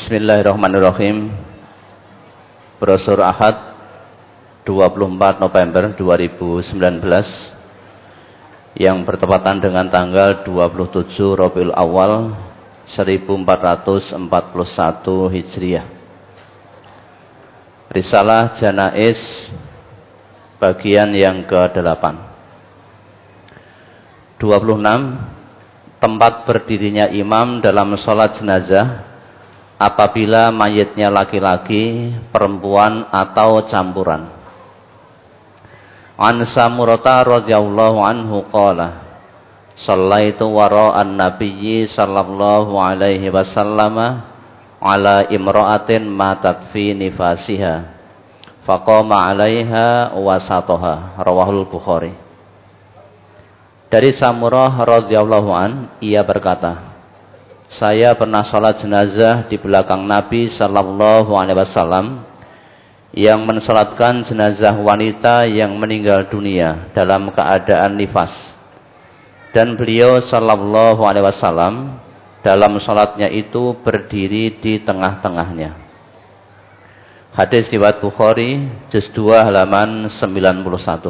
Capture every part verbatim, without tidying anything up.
Bismillahirrahmanirrahim. Brosur Ahad dua puluh empat November dua ribu sembilan belas yang bertepatan dengan tanggal dua puluh tujuh Rabiul Awal seribu empat ratus empat puluh satu Hijriah. Risalah Janaiz bagian yang kedelapan. dua puluh enam. Tempat berdirinya imam dalam sholat jenazah apabila mayitnya laki-laki, perempuan atau campuran. An Samurata radhiyallahu anhu qala shallaitu wara'an nabiyyi sallallahu alaihi wasallam ala imra'atin matat fi nifasiha faqama 'alaiha wasataha, rawahul Bukhari. Dari Samurah radhiyallahu an, ia berkata, saya pernah sholat jenazah di belakang Nabi sallallahu alaihi wasallam yang mensolatkan jenazah wanita yang meninggal dunia dalam keadaan nifas, dan beliau sallallahu alaihi wasallam dalam sholatnya itu berdiri di tengah-tengahnya. Hadis riwayat Bukhari juz dua halaman sembilan puluh satu.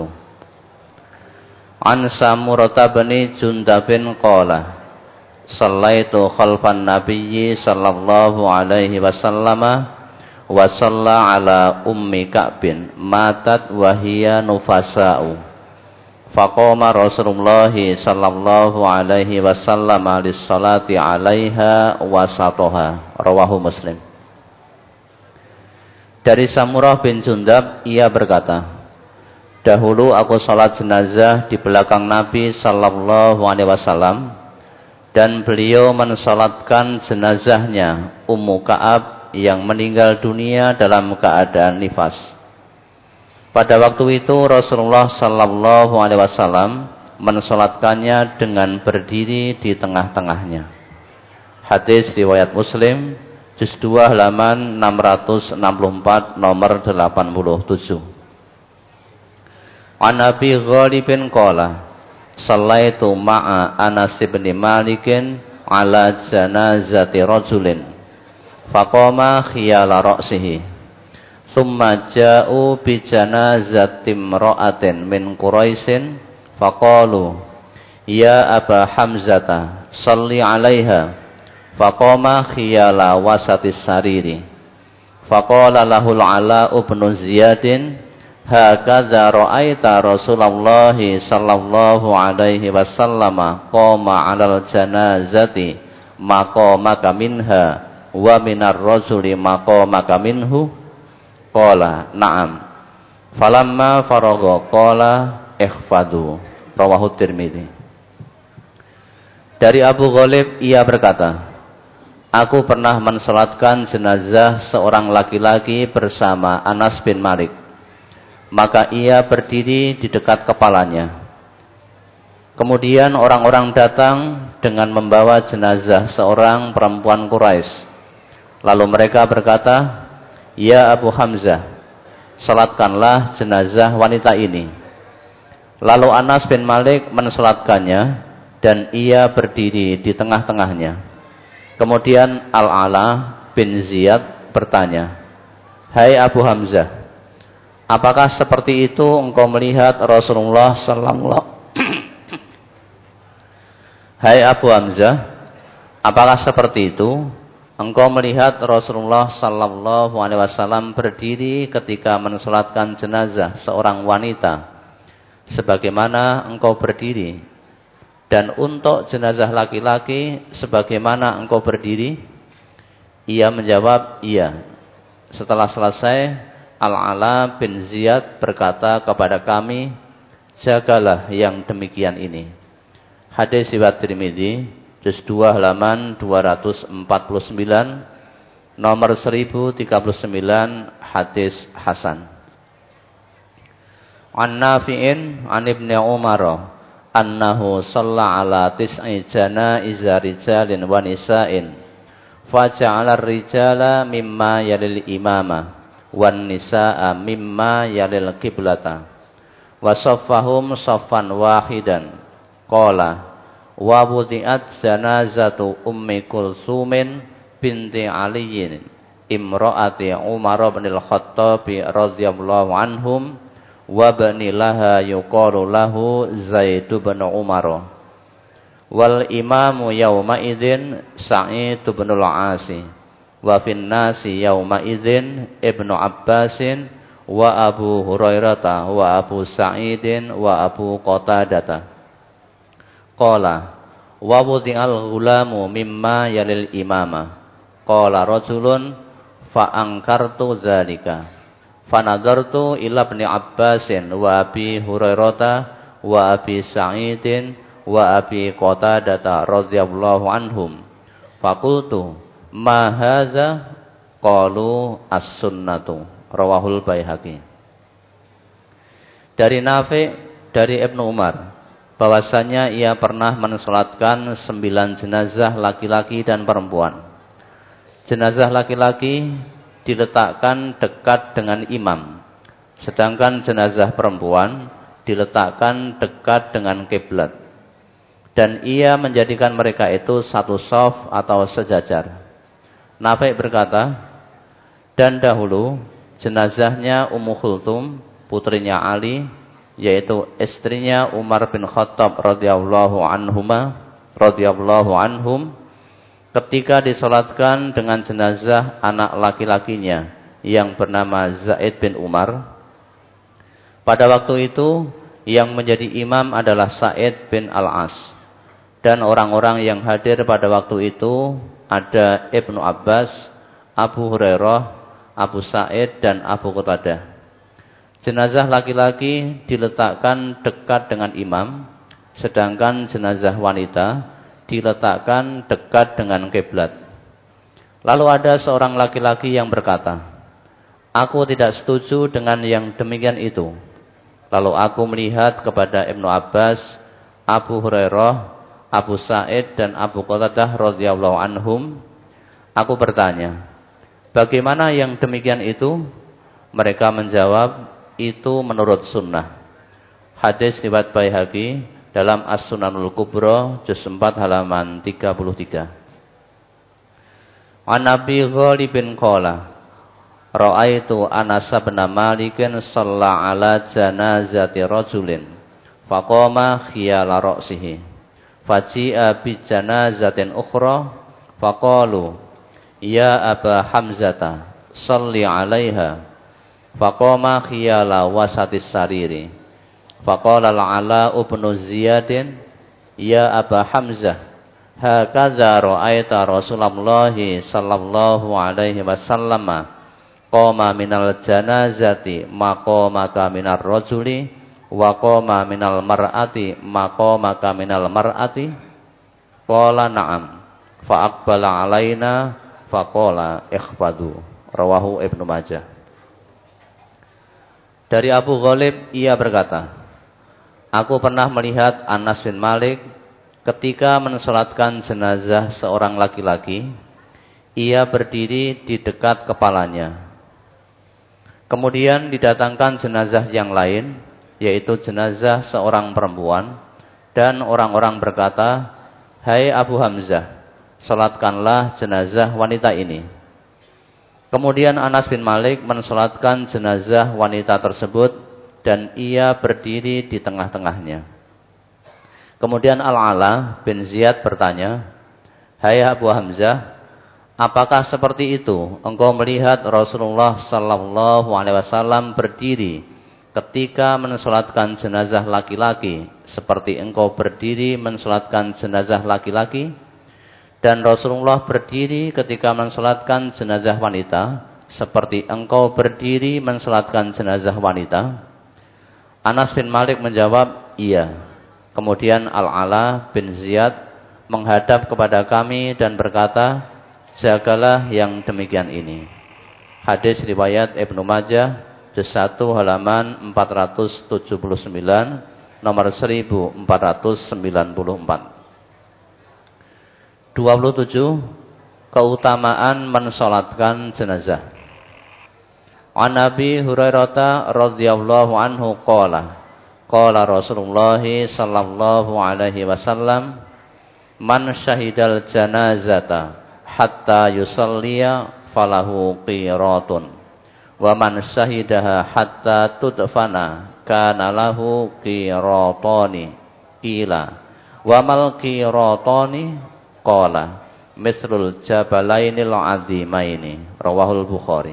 An Samurata bin Jundabin qala shallaitu khalfan nabiyyi sallallahu alaihi wasallam wa shalla ala ummi Ka'bin matat wa hiya nufasa'u faqama Rasulullah sallallahu alaihi wasallam lis-salati 'alaiha wasataha, rawahu Muslim. Dari Samurah bin Jundab, ia berkata, dahulu aku salat jenazah di belakang Nabi sallallahu alaihi wasallam dan beliau mensalatkan jenazahnya Ummu Ka'ab yang meninggal dunia dalam keadaan nifas. Pada waktu itu Rasulullah sallallahu alaihi wasallam mensalatkannya dengan berdiri di tengah-tengahnya. Hadis riwayat Muslim juz dua halaman enam ratus enam puluh empat nomor delapan puluh tujuh. An Abi Ghalibin qala shallaitu ma'a Anas bin Malikin ala janazati rajulin faqama khiyala ra'sihi thumma ja'u bi janazati imra'atin min Quraisyin faqalu ya Aba Hamzata shalli 'alaiha faqama khiyala wasatis sariri faqala lahul 'Ala ibn Ziyadin hakadza ra'aita Rasulullah sallallahu alaihi wasallam qama 'alal janazati maqamaka minha wa minar rajuli maqamaka minhu qala na'am falamma faragha qala ihfadu, rawahu Tirmidzi. Dari Abu Ghalib ia berkata, aku pernah mensalatkan jenazah seorang laki-laki bersama Anas bin Malik. Maka ia berdiri di dekat kepalanya. Kemudian orang-orang datang dengan membawa jenazah seorang perempuan Quraisy. Lalu mereka berkata, ya Abu Hamzah, salatkanlah jenazah wanita ini. Lalu Anas bin Malik mensalatkannya dan ia berdiri di tengah-tengahnya. Kemudian Al-Ala bin Ziyad bertanya, hai Abu Hamzah, apakah seperti itu engkau melihat Rasulullah sallallahu Hai Abu Hamzah, apakah seperti itu engkau melihat Rasulullah sallallahu alaihi wasallam berdiri ketika mensalatkan jenazah seorang wanita sebagaimana engkau berdiri, dan untuk jenazah laki-laki sebagaimana engkau berdiri? Ia menjawab, iya. Setelah selesai, Al-Ala bin Ziyad berkata kepada kami, jagalah yang demikian ini. Hadis riwayat Tirmidzi juz dua halaman dua ratus empat puluh sembilan nomor seribu tiga puluh sembilan, hadis hasan. An Nafi'in an Ibnu Umar annahu shalla ala tis'i janaiza rijalin wa nisa'in faja'ala ar-rijala mimma yalil imama wan nisaa mimma yalil qiblata wa saffahum saffan wahidan qala wa wudi'at janazatu ummi kulsumin binti Ali imra'ati Umar bin Al-Khattab radhiyallahu anhum wa bani laha yuqalu lahu Zaid bin Umar wal imamu yauma idzin Sa'id bin Al-Asi wa fin nasi yauma idzin Ibnu Abbasin wa Abu Hurairah wa Abu Sa'idin wa Abu Qatadah. Qala wa wudhi'al ghulamu mimma yalil imama. Qala rajulun fa angkartu dzalika. Fa nadartu ila Ibni Abbasin wa Abi Hurairah wa Abi Sa'idin wa Abi Qatadah radhiyallahu anhum. Faqultu ma hadza? Qalu as-sunnatu. Rawahul Baihaqi. Dari Nafi' dari Ibnu Umar bahwasanya ia pernah mensolatkan sembilan jenazah laki-laki dan perempuan. Jenazah laki-laki diletakkan dekat dengan imam, sedangkan jenazah perempuan diletakkan dekat dengan kiblat. Dan ia menjadikan mereka itu satu shaf atau sejajar. Nafi' berkata, dan dahulu jenazahnya Ummu Kulthum, putrinya Ali, yaitu istrinya Umar bin Khattab radhiyallahu anhuma radhiyallahu anhum, ketika disolatkan dengan jenazah anak laki-lakinya yang bernama Zaid bin Umar. Pada waktu itu yang menjadi imam adalah Sa'id bin Al-As, dan orang-orang yang hadir pada waktu itu ada Ibnu Abbas, Abu Hurairah, Abu Sa'id dan Abu Qatadah. Jenazah laki-laki diletakkan dekat dengan imam, sedangkan jenazah wanita diletakkan dekat dengan kiblat. Lalu ada seorang laki-laki yang berkata, aku tidak setuju dengan yang demikian itu. Lalu aku melihat kepada Ibnu Abbas, Abu Hurairah, Abu Sa'id dan Abu Qatadah radhiyallahu anhum. Aku bertanya, bagaimana yang demikian itu? Mereka menjawab, itu menurut sunnah. Hadis riwayat Baihaqi dalam As-Sunanul Kubra juz empat halaman tiga puluh tiga. An Abi Ghalibin qala ra'aitu Anas bin Malik shalla ala janazati rajulin faqama khiyala ra'sihi faji'a bi janazatin ukhra faqalu ya Aba Hamzata salli 'alaiha faqama khiyala wasatis sariri faqala al-Ala ibnu Ziyadin ya Aba Hamzah hakadza ra'aita Rasulullah sallallahu alaihi wasallam qama minal janazati maqamaka minar rajuli wa qama minal mar'ati maqamaka minal mar'ati qala na'am fa aqbala alaina faqala ikhfadu. Rawahu Ibnu Majah. Dari Abu Ghalib ia berkata, aku pernah melihat Anas bin Malik ketika mensolatkan jenazah seorang laki-laki, ia berdiri di dekat kepalanya. Kemudian didatangkan jenazah yang lain, yaitu jenazah seorang perempuan, dan orang-orang berkata, hai Abu Hamzah, salatkanlah jenazah wanita ini. Kemudian Anas bin Malik mensolatkan jenazah wanita tersebut dan ia berdiri di tengah-tengahnya. Kemudian Al-Ala bin Ziyad bertanya, hai Abu Hamzah, apakah seperti itu engkau melihat Rasulullah sallallahu alaihi wasallam berdiri ketika mensolatkan jenazah laki-laki seperti engkau berdiri mensolatkan jenazah laki-laki? Dan Rasulullah berdiri ketika mensolatkan jenazah wanita seperti engkau berdiri mensolatkan jenazah wanita? Anas bin Malik menjawab, iya. Kemudian Al-Ala bin Ziyad menghadap kepada kami dan berkata, jagalah yang demikian ini. Hadis riwayat Ibnu Majah juz satu halaman empat ratus tujuh puluh sembilan, nomor seribu empat ratus sembilan puluh empat. dua puluh tujuh. Keutamaan mensolatkan jenazah. An Abi Hurairah radhiyallahu anhu qala qala Rasulullah sallallahu alaihi wasallam man syahidal janazata hatta yusalliya falahu qiratun wa man syahidaha hatta tudfana kana lahu qiratani qila wa mal qiratani qala mislul jabalainil azimaini rawahul Bukhari.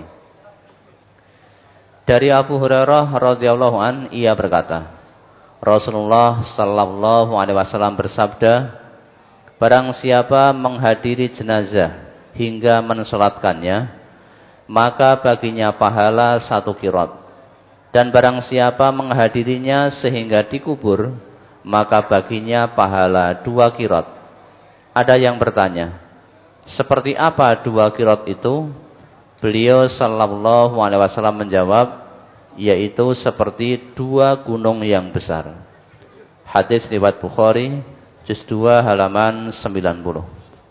Dari Abu Hurairah radhiyallahu an ia berkata, Rasulullah sallallahu alaihi wasallam bersabda, barang siapa menghadiri jenazah hingga mensolatkannya, maka baginya pahala satu qiraat. Dan barang siapa menghadirinya sehingga dikubur, maka baginya pahala dua qiraat. Ada yang bertanya, seperti apa dua qiraat itu? Beliau sallallahu alaihi wasallam menjawab, yaitu seperti dua gunung yang besar. Hadis riwayat Bukhari, juz dua halaman sembilan puluh.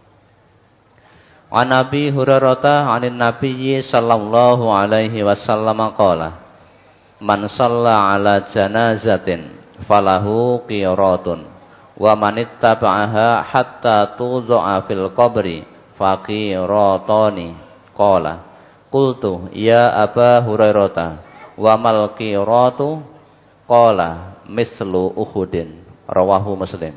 An Abi Hurairah 'anil Nabi sallallahu alaihi wasallam qala, man shalla 'ala janazatin falahu qiratun wa man ittaba'aha hatta tudha'a fil qabri faqiratani. Qala qultu ya Aba Hurairah wa mal qiratu? Qala mislu Uhudin. Rawahu Muslim.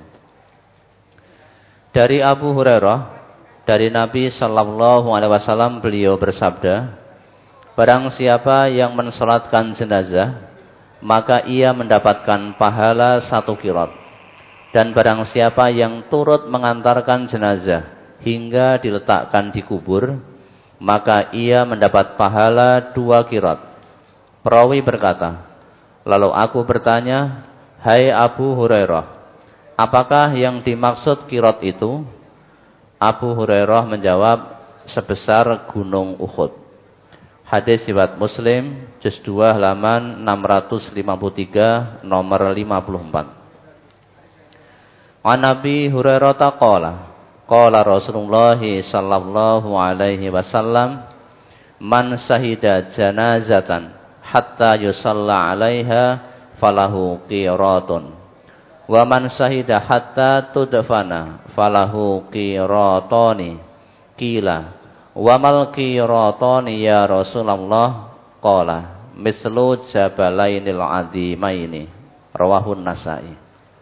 Dari Abu Hurairah, dari Nabi sallallahu alaihi wasallam beliau bersabda, barang siapa yang mensolatkan jenazah, maka ia mendapatkan pahala satu qiraat. Dan barang siapa yang turut mengantarkan jenazah hingga diletakkan di kubur, maka ia mendapat pahala dua qiraat. Perawi berkata, lalu aku bertanya, hai Abu Hurairah, apakah yang dimaksud qiraat itu? Abu Hurairah menjawab, sebesar gunung Uhud. Hadis riwayat Muslim, juz dua halaman enam ratus lima puluh tiga, nomor lima puluh empat. An Nabi Hurairah qala, qala Rasulullah sallallahu alaihi wasallam, man syahida janazatan hatta yusalla 'alaiha falahu qiratun wa man syahida hatta tudfana falahu qiratani. Qila wa mal qiratani ya Rasulullah? Qala mislu jabalainil azimaini. Rawahun Nasa'i.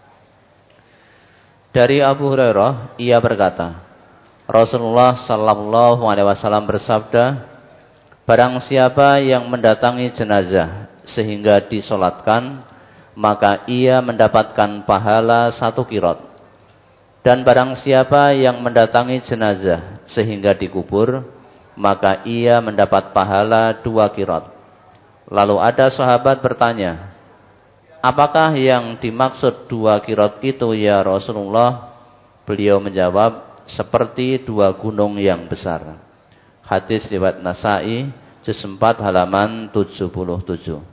Dari Abu Hurairah ia berkata, Rasulullah sallallahu alaihi wasallam bersabda, barang siapa yang mendatangi jenazah sehingga disolatkan, maka ia mendapatkan pahala satu qiraat. Dan barang siapa yang mendatangi jenazah sehingga dikubur, maka ia mendapat pahala dua qiraat. Lalu ada sahabat bertanya, apakah yang dimaksud dua qiraat itu ya Rasulullah? Beliau menjawab, seperti dua gunung yang besar. Hadis riwayat Nasa'i, juz empat halaman tujuh puluh tujuh.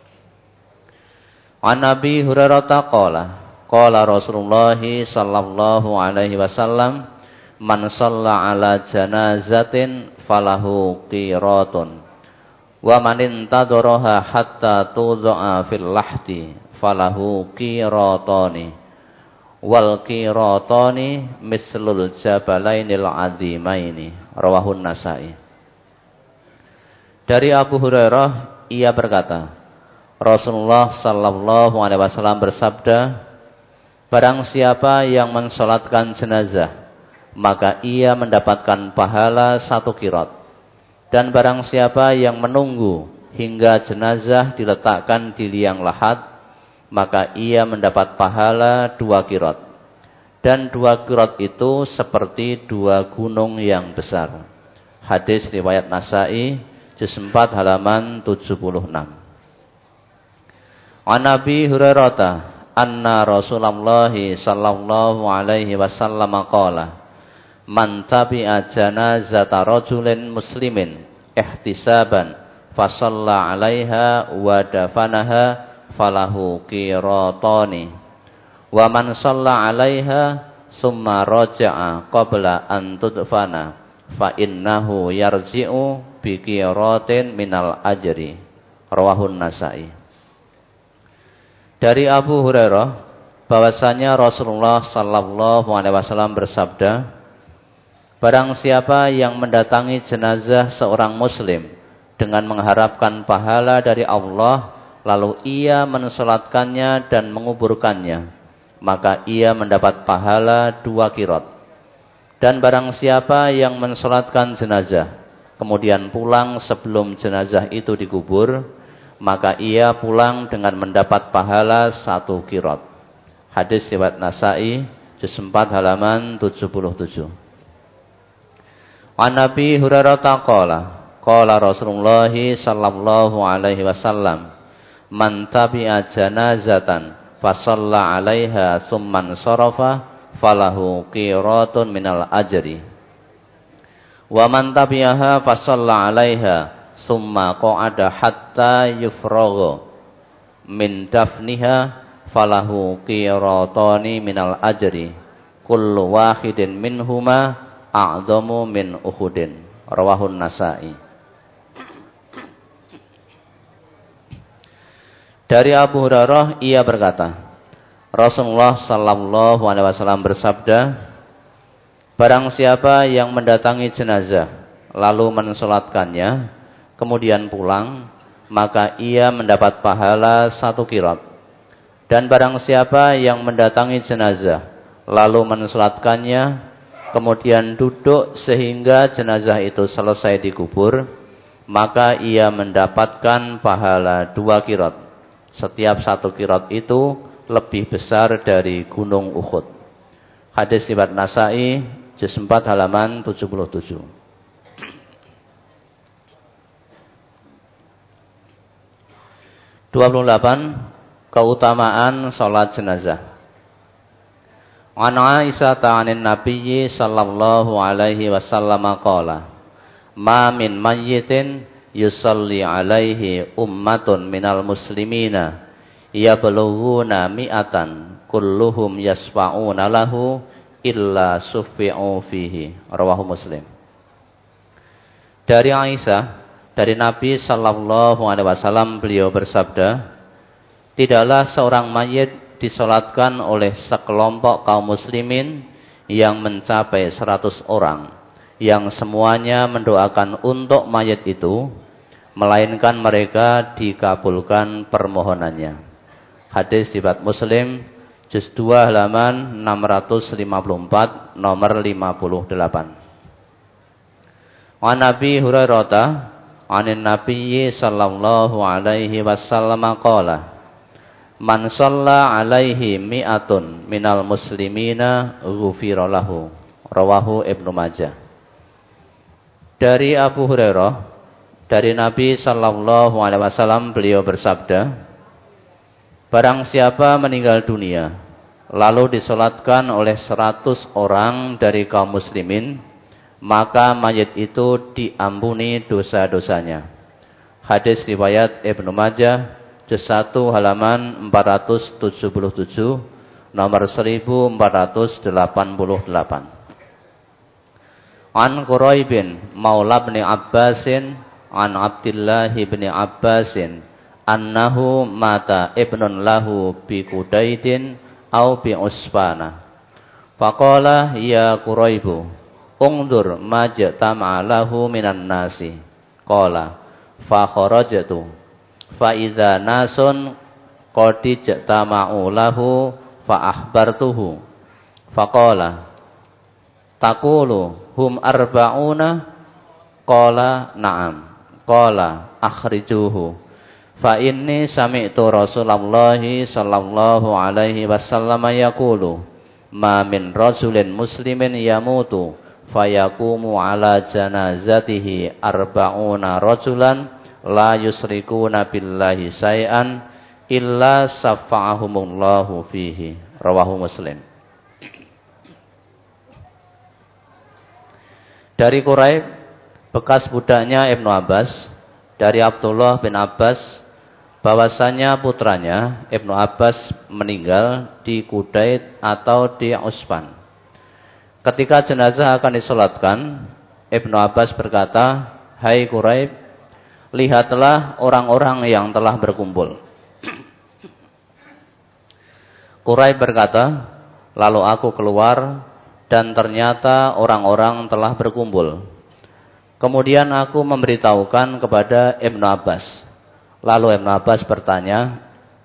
An Nabi Hurairah qala, qala Rasulullah sallallahu alaihi wasallam, man shalla 'ala janazatin falahu qiratun wa man intadaraha hatta tudha'a fil lahdi falahu qiratani wal qiratani mislul jabalainil azimaini. Rawahun Nasa'i. Dari Abu Hurairah ia berkata, Rasulullah sallallahu alaihi wasallam bersabda, barang siapa yang mensolatkan jenazah, maka ia mendapatkan pahala satu qiraat. Dan barang siapa yang menunggu hingga jenazah diletakkan di liang lahat, maka ia mendapat pahala dua qiraat. Dan dua qiraat itu seperti dua gunung yang besar. Hadis riwayat Nasa'i, juz empat halaman tujuh puluh enam. An Nabi Hurairah anna Rasulullah sallallahu alaihi wasallam qala, man tabi'a janazata rajulin muslimin ihtisaban fasalla 'alaiha wa dafanaha falahu qiratani wa man shalla 'alaiha summa raja'a qabla an tudfana fa innahu yarji'u bi qiratin minal ajri. Rawahun Nasa'i. Dari Abu Hurairah bahwasanya Rasulullah sallallahu alaihi wasallam bersabda, Barang siapa yang mendatangi jenazah seorang muslim dengan mengharapkan pahala dari Allah, lalu ia mensolatkannya dan menguburkannya, maka ia mendapat pahala dua kirot. Dan barang siapa yang mensolatkan jenazah, kemudian pulang sebelum jenazah itu dikubur, maka ia pulang dengan mendapat pahala satu kirot. Hadis riwayat Nasa'i, juz empat halaman tujuh puluh tujuh. An Nabi Hurairah qala, qala Rasulullah sallallahu alaihi wasallam, man tabi'a janazatan fasalla 'alaiha tsumman sarafa falahu qiratun minal ajri. Wa man tabi'aha fasalla 'alaiha tsumma qa'ada hatta yufragha min dafniha falahu qiratani minal ajri. Kullu wahidin minhuma a'dhamu min Uhudin. Rawahun Nasa'i. Dari Abu Hurairah ia berkata, Rasulullah sallallahu alaihi wasallam bersabda, barang siapa yang mendatangi jenazah lalu mensolatkannya kemudian pulang, maka ia mendapat pahala satu kirot. Dan barang siapa yang mendatangi jenazah lalu mensolatkannya kemudian duduk sehingga jenazah itu selesai dikubur, maka ia mendapatkan pahala dua kirot. Setiap satu kirot itu lebih besar dari gunung Uhud. Hadis riwayat Nasa'i, juz empat halaman tujuh puluh tujuh. dua puluh delapan. Keutamaan salat jenazah. An Aisyah ta'anin Nabiyyi sallallahu alaihi wasallam qala, ma min mayyitin yusalli alaihi ummatun minal muslimina yablughuna mi'atan kulluhum yasfa'una lahu illa suffi'u fihi. Rawahu Muslim. Dari Aisyah, dari Nabi sallallahu alaihi wasallam, beliau bersabda, tidaklah seorang mayit disolatkan oleh sekelompok kaum muslimin yang mencapai seratus orang, yang semuanya mendoakan untuk mayit itu, melainkan mereka dikabulkan permohonannya. Hadis riwayat Muslim, juz dua halaman enam ratus lima puluh empat, nomor lima puluh delapan. An Nabi Hurairah anin Nabiyyi sallallahu alaihi wasallam qala, man shalla alaihi mi'atun minal muslimina ghufira lahu. Rawahu Ibnu Majah. Dari Abu Hurairah, dari Nabi sallallahu alaihi wasallam, beliau bersabda, barang siapa meninggal dunia lalu disolatkan oleh seratus orang dari kaum muslimin, maka mayit itu diampuni dosa-dosanya. Hadis riwayat Ibnu Majah, juz satu halaman empat ratus tujuh puluh tujuh, nomor seribu empat ratus delapan puluh delapan. An Quraibin maula bin Abbasin an Abdullah bin Abbasin annahu mata ibnun lahu bi Qudaidin au bi Usfana. Faqala ya Quraibu ungdur majtama lahu minan nasi. Qala fa kharajtu fa idza nasun qad ijtama'u lahu fa akhbartuhu faqala taqulu hum arba'una qala na'am qala akhrijuhu fa inni sami'tu Rasulullah sallallahu alaihi wasallam yaqulu ma min rajulin muslimin yamutu fayaqumu ala janazatihi arba'una rajulan la yusrikuna billahi syai'an illa safa'ahumullahu fihi. Rawahu Muslim. Dari Quraib, bekas budaknya Ibnu Abbas, dari Abdullah bin Abbas, bahwasanya putranya Ibnu Abbas meninggal di Qudaid atau di Usfan. Ketika jenazah akan disolatkan, Ibnu Abbas berkata, hai Quraib, lihatlah orang-orang yang telah berkumpul. Quraib berkata, lalu aku keluar, dan ternyata orang-orang telah berkumpul. Kemudian aku memberitahukan kepada Ibnu Abbas. Lalu Ibnu Abbas bertanya,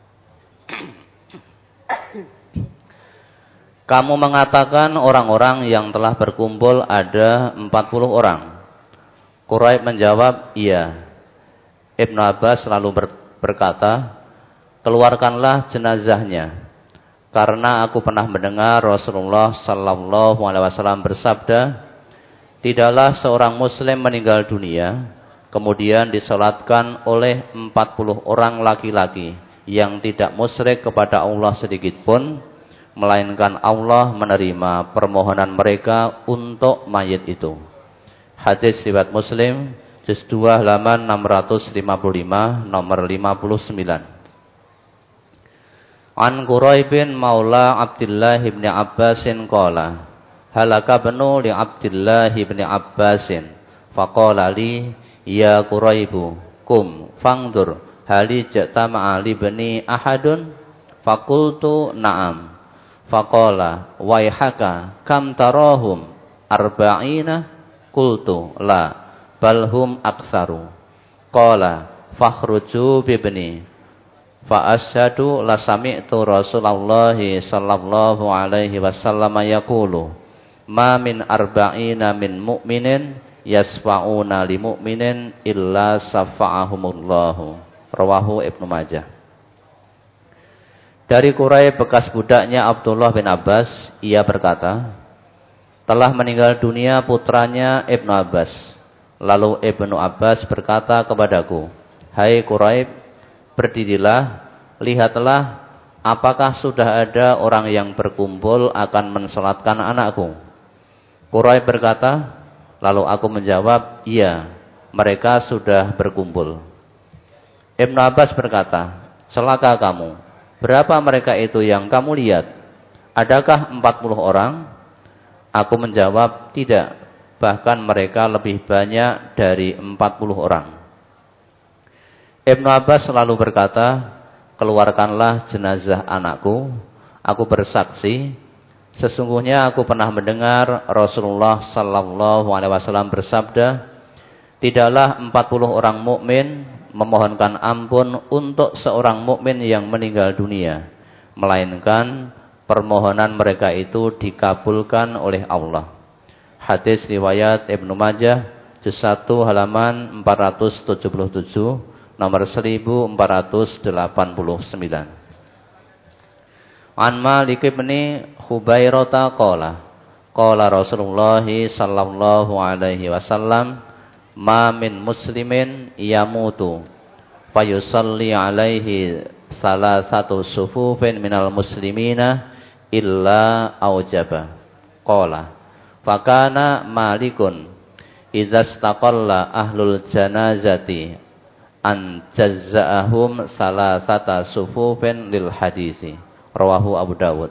kamu mengatakan orang-orang yang telah berkumpul ada empat puluh orang. Quraib menjawab, iya. Ibnu Abbas lalu berkata, keluarkanlah jenazahnya. Karena aku pernah mendengar Rasulullah sallallahu alaihi wasallam bersabda, tidaklah seorang muslim meninggal dunia, kemudian disolatkan oleh empat puluh orang laki-laki yang tidak musyrik kepada Allah sedikit pun, melainkan Allah menerima permohonan mereka untuk mayit itu. Hadis riwayat Muslim, juz dua halaman enam ratus lima puluh lima, nomor lima puluh sembilan. An Quraibin maula Abdullah bin Abbasin qala, halaka benu li Abdullah bin Abbasin faqala li ya Quraibu kum fangdur hali jatama ali bani ahadun faqultu na'am faqala waihaka kam tarahum arba'ina qultu la balhum aksaru qala fakhruju bibni fa asyhadu la sami'tu Rasulullah sallallahu alaihi wasallam yaqulu ma min arba'ina min mu'minin yasfa'una li mu'minin illa safa'ahumullahu. Rawahu Ibnu Majah. Dari Quraib bekas budaknya Abdullah bin Abbas, ia berkata, telah meninggal dunia putranya Ibnu Abbas. Lalu Ibnu Abbas berkata kepadaku, hai Quraib, berdirilah, lihatlah apakah sudah ada orang yang berkumpul akan mensolatkan anakku. Quraib berkata, lalu aku menjawab, iya, mereka sudah berkumpul. Ibnu Abbas berkata, celaka kamu, berapa mereka itu yang kamu lihat? Adakah empat puluh orang? Aku menjawab, tidak, bahkan mereka lebih banyak dari empat puluh orang. Ibnu Abbas selalu berkata, keluarkanlah jenazah anakku. Aku bersaksi, sesungguhnya aku pernah mendengar Rasulullah sallallahu alaihi wasallam bersabda, tidaklah empat puluh orang mukmin memohonkan ampun untuk seorang mukmin yang meninggal dunia, melainkan permohonan mereka itu dikabulkan oleh Allah. Hadis riwayat Ibnu Majah, juz satu halaman empat ratus tujuh puluh tujuh, nomor seribu empat ratus delapan puluh sembilan. An Malik bin Hubairata qala, qala Rasulullah sallallahu alaihi wasallam, ma min muslimin yamutu fayusalli alaihi salasatu sufufin minal muslimina illa aujaba. Qala, fakana Malikun idza istaqalla ahlul janazati an jazza'ahum salasata sufufin lil hadisi. Rawahu Abu Dawud.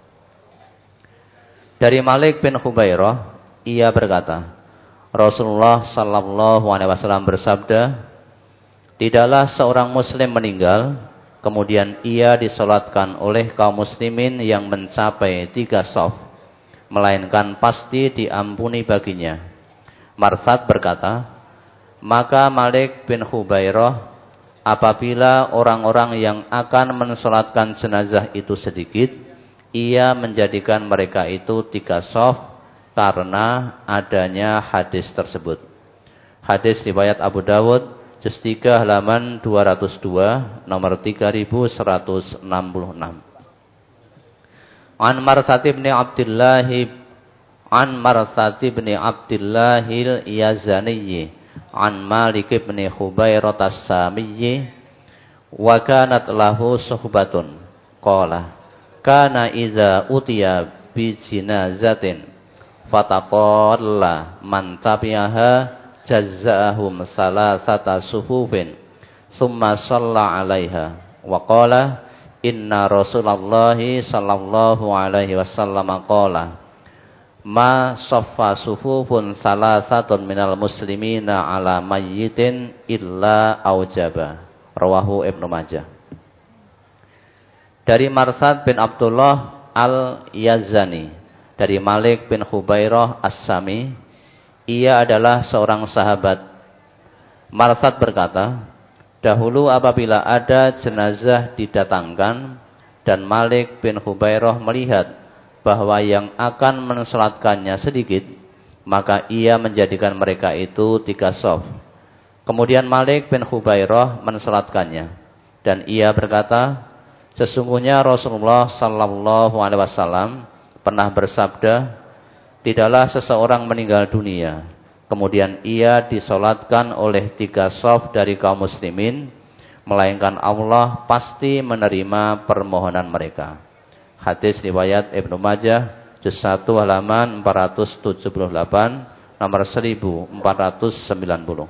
Dari Malik bin Hubairah, ia berkata, Rasulullah sallallahu alaihi wasallam bersabda, tidaklah seorang muslim meninggal, kemudian ia disolatkan oleh kaum muslimin yang mencapai tiga shaf, melainkan pasti diampuni baginya. Marsad berkata, maka Malik bin Hubairah, apabila orang-orang yang akan mensolatkan jenazah itu sedikit, ia menjadikan mereka itu tiga shaf karena adanya hadis tersebut. Hadis riwayat Abu Dawud, juz tiga halaman dua ratus dua, nomor tiga ribu seratus enam puluh enam. An Marsad bin Abdullah An Marsad bin Abdullah al-Yazani an Malik bin Hubairah as-Samiyyi wa kanat lahu suhbatun qala kana idza utiya bi jinazatin fataqalla man tabi'aha jazza'ahum salasata sufufin summa shalla 'alaiha wa qala inna Rasulullah sallallahu alaihi wasallam qala ma saffa sufufun salasatun minal muslimina ala mayyitin illa aujaba. Rawahu Ibnu Majah. Dari Marsad bin Abdullah al-Yazani, dari Malik bin Hubairah As-Sami, ia adalah seorang sahabat. Marsad berkata, dahulu apabila ada jenazah didatangkan dan Malik bin Hubairah melihat bahwa yang akan mensolatkannya sedikit, maka ia menjadikan mereka itu tiga shaf. Kemudian Malik bin Hubairah mensolatkannya, dan ia berkata, sesungguhnya Rasulullah sallallahu alaihi wasallam pernah bersabda, tidaklah seseorang meninggal dunia, kemudian ia disolatkan oleh tiga shaf dari kaum muslimin, melainkan Allah pasti menerima permohonan mereka. Hadis riwayat Ibnu Majah, juz satu halaman empat ratus tujuh puluh delapan, nomor seribu empat ratus sembilan puluh.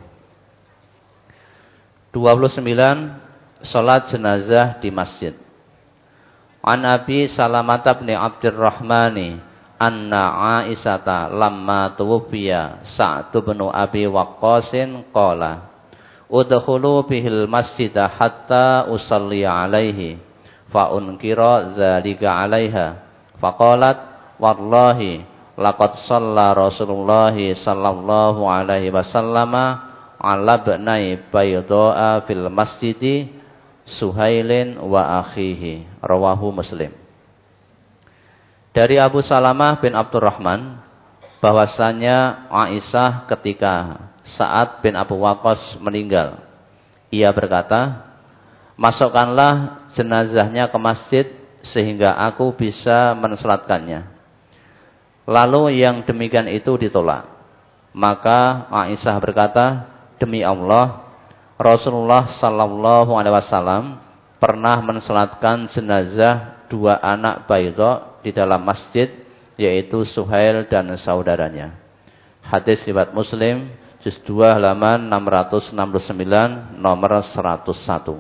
dua puluh sembilan. Salat jenazah di masjid. An Abi Salamah bin Abdurrahmani anna Aisyata lamma tuwfiya Sa'd bin Abi Waqqasin qala udkhulu bihil masjidah hatta usalli alaihi fa unkira dzalika alaiha faqalat wallahi laqad shalla Rasulullah sallallahu alaihi wasallam ala bnai bayda'a fil masjidi Suhailin wa akhihi, rawahu Muslim. Dari Abu Salamah bin Abdurrahman bahwasanya Aisyah ketika Sa'ad bin Abu Waqqas meninggal, ia berkata, masukkanlah jenazahnya ke masjid sehingga aku bisa mensolatkannya. Lalu yang demikian itu ditolak. Maka Aisyah berkata, demi Allah, Rasulullah sallallahu alaihi wasallam pernah mensolatkan jenazah dua anak Baydha di dalam masjid, yaitu Suhail dan saudaranya. Hadis riwayat Muslim, juz dua halaman enam ratus enam puluh sembilan, nomor seratus satu.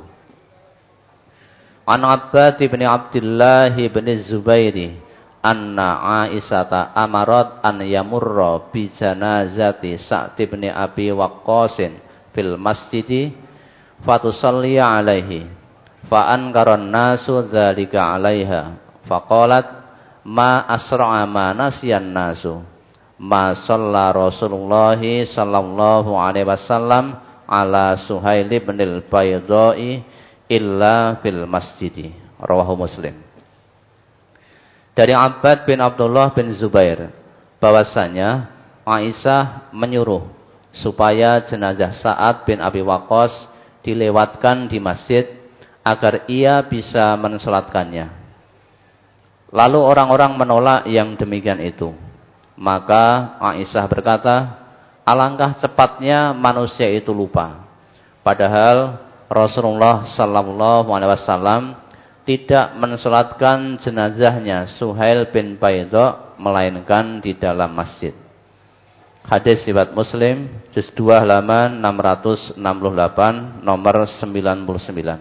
An Abbad bin Abdullah bin Zubairi anna Aisyata amarat an yamurra bi janazati Sa'd bin Abi Waqqasin fil masjidi fatusalli alaihi fa ankaran nasu dzalika alaiha faqalat ma asra'a ma nasyan nasu ma shalla Rasulullah sallallahu alaihi wasallam ala Suhail bin al-Baydha'i illa fil masjidi, rawahu Muslim. Dari Abbad bin Abdullah bin Zubair bahwasanya Aisyah menyuruh supaya jenazah Sa'ad bin Abi Waqqas dilewatkan di masjid agar ia bisa mensolatkannya. Lalu orang-orang menolak yang demikian itu. Maka Aisyah berkata, alangkah cepatnya manusia itu lupa. Padahal Rasulullah sallallahu alaihi wasallam tidak mensolatkan jenazahnya Suhail bin Baydha melainkan di dalam masjid. Hadis riwayat Muslim, juz dua halaman enam ratus enam puluh delapan, nomor sembilan puluh sembilan.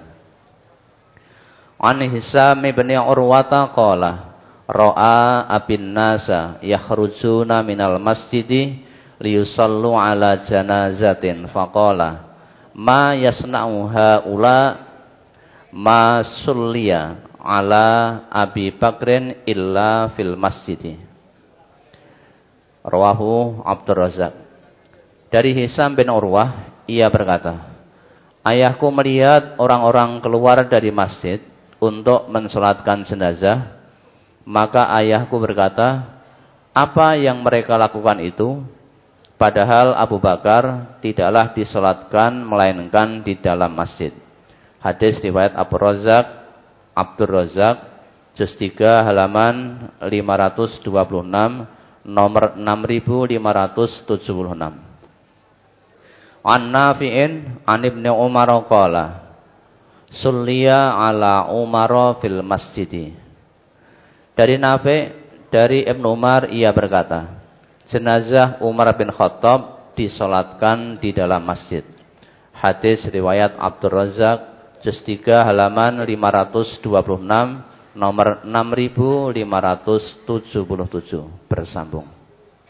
An Hisam bin Urwata qala ra'a abin nasa yakhrujuna minal masjidi liyusallu ala janazatin faqala ma yasna'u haula ma sulliya ala Abi Bakrin illa fil masjidi, rawahu Abdur Razzaq. Dari Hisam bin Urwah, ia berkata, ayahku melihat orang-orang keluar dari masjid untuk mensolatkan jenazah, maka ayahku berkata, apa yang mereka lakukan itu? Padahal Abu Bakar tidaklah disolatkan melainkan di dalam masjid. Hadis riwayat Abu Razzaq, Abdur Razzaq, juz tiga halaman lima ratus dua puluh enam, nomor enam ribu lima ratus tujuh puluh enam. An Nafi'in an Ibnu Umar qala sulliya ala Umar fil masjidi. Dari Nafi', dari Ibnu Umar, ia berkata, jenazah Umar bin Khattab disolatkan di dalam masjid. Hadis riwayat Abdur Razzaq, juz tiga halaman lima ratus dua puluh enam, nomor enam ribu lima ratus tujuh puluh tujuh, bersambung.